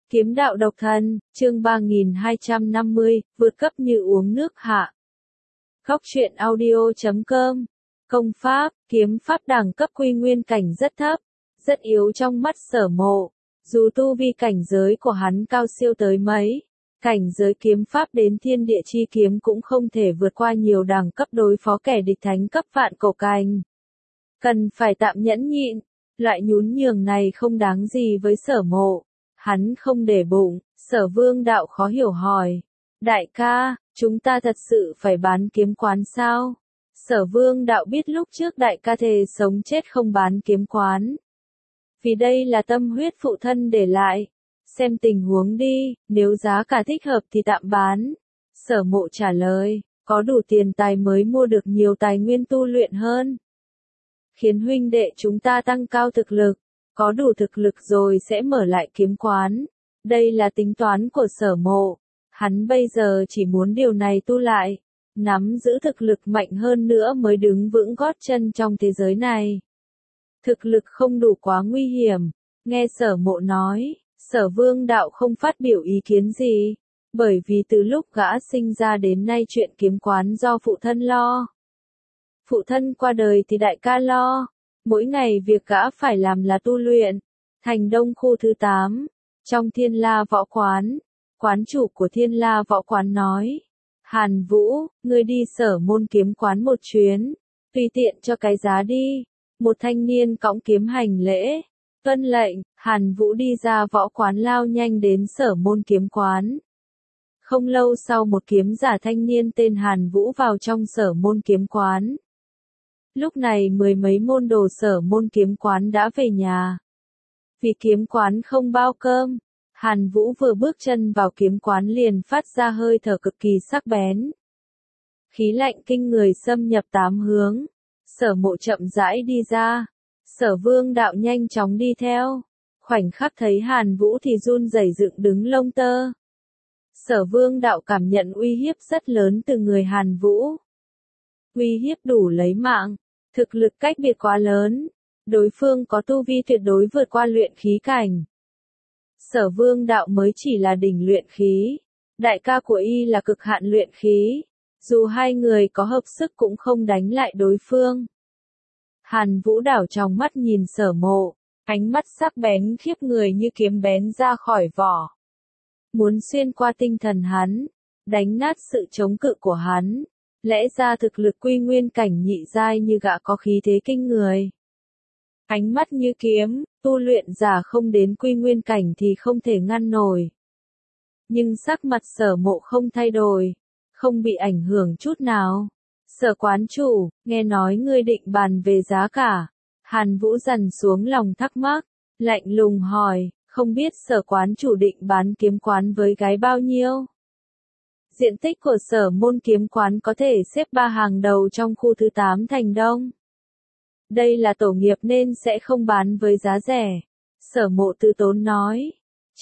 Kiếm đạo độc thân, chương 3250, vượt cấp như uống nước hạ. Góc truyện audio.com. Công pháp, kiếm pháp đẳng cấp quy nguyên cảnh rất thấp, rất yếu trong mắt Sở Mộ. Dù tu vi cảnh giới của hắn cao siêu tới mấy, cảnh giới kiếm pháp đến thiên địa chi kiếm cũng không thể vượt qua nhiều đẳng cấp đối phó kẻ địch thánh cấp vạn cổ cảnh. Cần phải tạm nhẫn nhịn, loại nhún nhường này không đáng gì với Sở Mộ. Hắn không để bụng, Sở Vương Đạo khó hiểu hỏi. Đại ca, chúng ta thật sự phải bán kiếm quán sao? Sở Vương Đạo biết lúc trước đại ca thề sống chết không bán kiếm quán. Vì đây là tâm huyết phụ thân để lại. Xem tình huống đi, nếu giá cả thích hợp thì tạm bán. Sở Mộ trả lời, có đủ tiền tài mới mua được nhiều tài nguyên tu luyện hơn. Khiến huynh đệ chúng ta tăng cao thực lực. Có đủ thực lực rồi sẽ mở lại kiếm quán. Đây là tính toán của Sở Mộ. Hắn bây giờ chỉ muốn điều này tu lại. Nắm giữ thực lực mạnh hơn nữa mới đứng vững gót chân trong thế giới này. Thực lực không đủ quá nguy hiểm. Nghe Sở Mộ nói, Sở Vương Đạo không phát biểu ý kiến gì. Bởi vì từ lúc gã sinh ra đến nay chuyện kiếm quán do phụ thân lo. Phụ thân qua đời thì đại ca lo. Mỗi ngày việc gã phải làm là tu luyện. Thành Đông khu thứ 8. Trong Thiên La Võ Quán. Quán chủ của Thiên La Võ Quán nói. Hàn Vũ, ngươi đi Sở Môn kiếm quán một chuyến. Tùy tiện cho cái giá đi. Một thanh niên cõng kiếm hành lễ. Tuân lệnh, Hàn Vũ đi ra võ quán lao nhanh đến Sở Môn kiếm quán. Không lâu sau một kiếm giả thanh niên tên Hàn Vũ vào trong Sở Môn kiếm quán. Lúc này mười mấy môn đồ Sở Môn kiếm quán đã về nhà. Vì kiếm quán không bao cơm, Hàn Vũ vừa bước chân vào kiếm quán liền phát ra hơi thở cực kỳ sắc bén. Khí lạnh kinh người xâm nhập 8 hướng. Sở Mộ chậm rãi đi ra. Sở Vương Đạo nhanh chóng đi theo. Khoảnh khắc thấy Hàn Vũ thì run rẩy dựng đứng lông tơ. Sở Vương Đạo cảm nhận uy hiếp rất lớn từ người Hàn Vũ. Uy hiếp đủ lấy mạng. Thực lực cách biệt quá lớn. Đối phương có tu vi tuyệt đối vượt qua luyện khí cảnh. Sở Vương Đạo mới chỉ là đỉnh luyện khí. Đại ca của y là cực hạn luyện khí. Dù hai người có hợp sức cũng không đánh lại đối phương. Hàn Vũ đảo trong mắt nhìn Sở Mộ. Ánh mắt sắc bén khiếp người như kiếm bén ra khỏi vỏ. Muốn xuyên qua tinh thần hắn. Đánh nát sự chống cự của hắn. Lẽ ra thực lực quy nguyên cảnh nhị giai như gã có khí thế kinh người. Ánh mắt như kiếm, tu luyện giả không đến quy nguyên cảnh thì không thể ngăn nổi. Nhưng sắc mặt Sở Mộ không thay đổi, không bị ảnh hưởng chút nào. Sở quán chủ, nghe nói ngươi định bàn về giá cả. Hàn Vũ dằn xuống lòng thắc mắc, lạnh lùng hỏi, không biết Sở quán chủ định bán kiếm quán với gái bao nhiêu? Diện tích của Sở Môn kiếm quán có thể xếp 3 hàng đầu trong khu thứ 8 Thành Đông. Đây là tổ nghiệp nên sẽ không bán với giá rẻ. Sở Mộ từ tốn nói.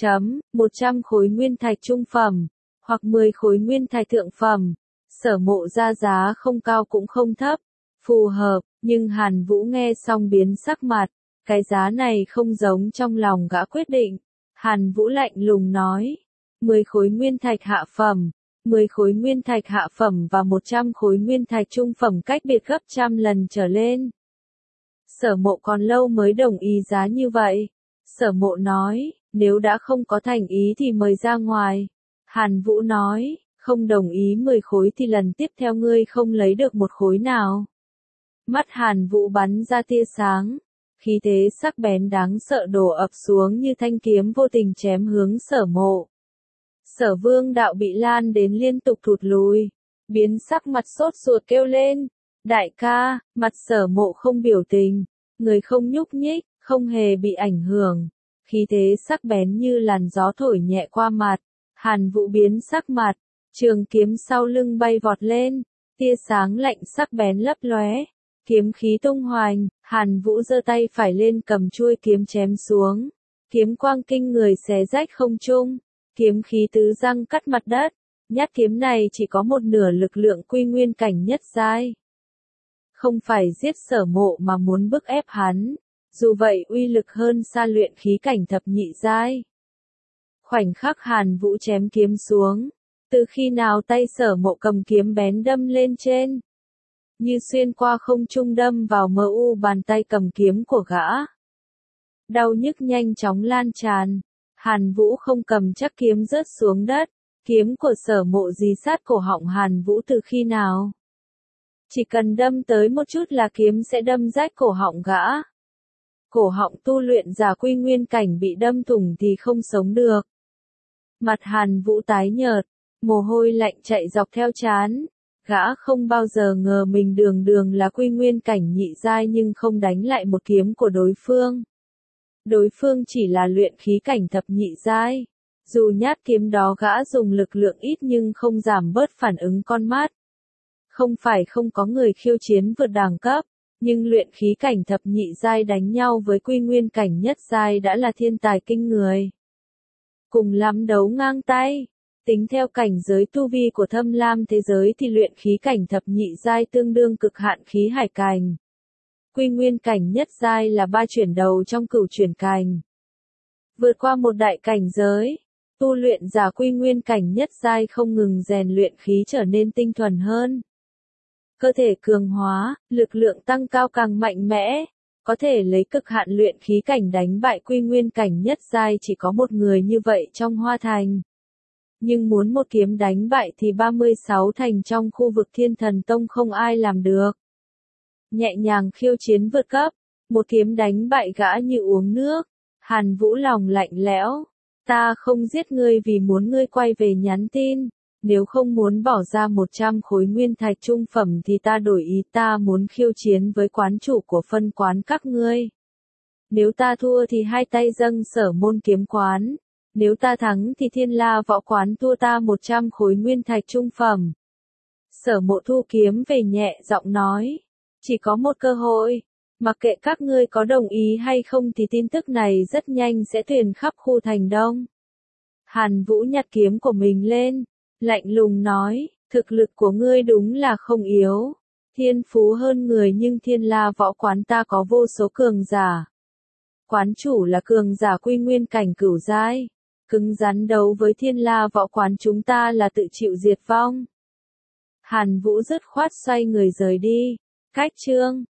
100 khối nguyên thạch trung phẩm, hoặc 10 khối nguyên thạch thượng phẩm. Sở Mộ ra giá không cao cũng không thấp. Phù hợp, nhưng Hàn Vũ nghe xong biến sắc mặt. Cái giá này không giống trong lòng gã quyết định. Hàn Vũ lạnh lùng nói. 10 khối nguyên thạch hạ phẩm. 10 khối nguyên thạch hạ phẩm và 100 khối nguyên thạch trung phẩm cách biệt gấp trăm lần trở lên. Sở Mộ còn lâu mới đồng ý giá như vậy. Sở Mộ nói, nếu đã không có thành ý thì mời ra ngoài. Hàn Vũ nói, không đồng ý 10 khối thì lần tiếp theo ngươi không lấy được một khối nào. Mắt Hàn Vũ bắn ra tia sáng. Khí thế sắc bén đáng sợ đổ ập xuống như thanh kiếm vô tình chém hướng Sở Mộ. Sở Vương Đạo bị lan đến liên tục thụt lùi. Biến sắc mặt sốt ruột kêu lên. Đại ca, mặt Sở Mộ không biểu tình. Người không nhúc nhích, không hề bị ảnh hưởng. Khí thế sắc bén như làn gió thổi nhẹ qua mặt. Hàn Vũ biến sắc mặt. Trường kiếm sau lưng bay vọt lên. Tia sáng lạnh sắc bén lấp lóe. Kiếm khí tung hoành. Hàn Vũ giơ tay phải lên cầm chuôi kiếm chém xuống. Kiếm quang kinh người xé rách không trung. Kiếm khí tứ răng cắt mặt đất. Nhát kiếm này chỉ có một nửa lực lượng quy nguyên cảnh nhất giai. Không phải giết Sở Mộ mà muốn bức ép hắn. Dù vậy uy lực hơn xa luyện khí cảnh thập nhị giai. Khoảnh khắc Hàn Vũ chém kiếm xuống, từ khi nào tay Sở Mộ cầm kiếm bén đâm lên trên, như xuyên qua không trung đâm vào mờ u bàn tay cầm kiếm của gã. Đau nhức nhanh chóng lan tràn, Hàn Vũ không cầm chắc kiếm rớt xuống đất, kiếm của Sở Mộ dí sát cổ họng Hàn Vũ từ khi nào. Chỉ cần đâm tới một chút là kiếm sẽ đâm rách cổ họng gã. Cổ họng tu luyện giả quy nguyên cảnh bị đâm thủng thì không sống được. Mặt Hàn Vũ tái nhợt, mồ hôi lạnh chạy dọc theo trán. Gã không bao giờ ngờ mình đường đường là quy nguyên cảnh nhị giai nhưng không đánh lại một kiếm của đối phương. Đối phương chỉ là luyện khí cảnh thập nhị giai. Dù nhát kiếm đó gã dùng lực lượng ít nhưng không giảm bớt phản ứng con mắt. Không phải không có người khiêu chiến vượt đẳng cấp, nhưng luyện khí cảnh thập nhị giai đánh nhau với quy nguyên cảnh nhất giai đã là thiên tài kinh người. Cùng lắm đấu ngang tay. Tính theo cảnh giới tu vi của Thâm Lam thế giới thì luyện khí cảnh thập nhị giai tương đương cực hạn khí hải cảnh. Quy nguyên cảnh nhất giai là 3 chuyển đầu trong cửu chuyển cảnh. Vượt qua một đại cảnh giới, tu luyện giả quy nguyên cảnh nhất giai không ngừng rèn luyện khí trở nên tinh thuần hơn. Cơ thể cường hóa, lực lượng tăng cao càng mạnh mẽ, có thể lấy cực hạn luyện khí cảnh đánh bại quy nguyên cảnh nhất giai chỉ có một người như vậy trong Hoa Thành. Nhưng muốn một kiếm đánh bại thì 36 thành trong khu vực Thiên Thần Tông không ai làm được. Nhẹ nhàng khiêu chiến vượt cấp, một kiếm đánh bại gã như uống nước. Hàn Vũ lòng lạnh lẽo, ta không giết ngươi vì muốn ngươi quay về nhắn tin. Nếu không muốn bỏ ra 100 khối nguyên thạch trung phẩm thì ta đổi ý, ta muốn khiêu chiến với quán chủ của phân quán các ngươi. Nếu ta thua thì hai tay dâng Sở Môn kiếm quán. Nếu ta thắng thì Thiên La võ quán thua ta 100 khối nguyên thạch trung phẩm. Sở Mộ thu kiếm về nhẹ giọng nói. Chỉ có một cơ hội. Mặc kệ các ngươi có đồng ý hay không thì tin tức này rất nhanh sẽ truyền khắp khu thành đông. Hàn Vũ nhặt kiếm của mình lên. Lạnh lùng nói, thực lực của ngươi đúng là không yếu. Thiên phú hơn người nhưng Thiên La võ quán ta có vô số cường giả. Quán chủ là cường giả quy nguyên cảnh cửu giai. Cứng rắn đấu với Thiên La võ quán chúng ta là tự chịu diệt vong. Hàn Vũ dứt khoát xoay người rời đi. Cách chương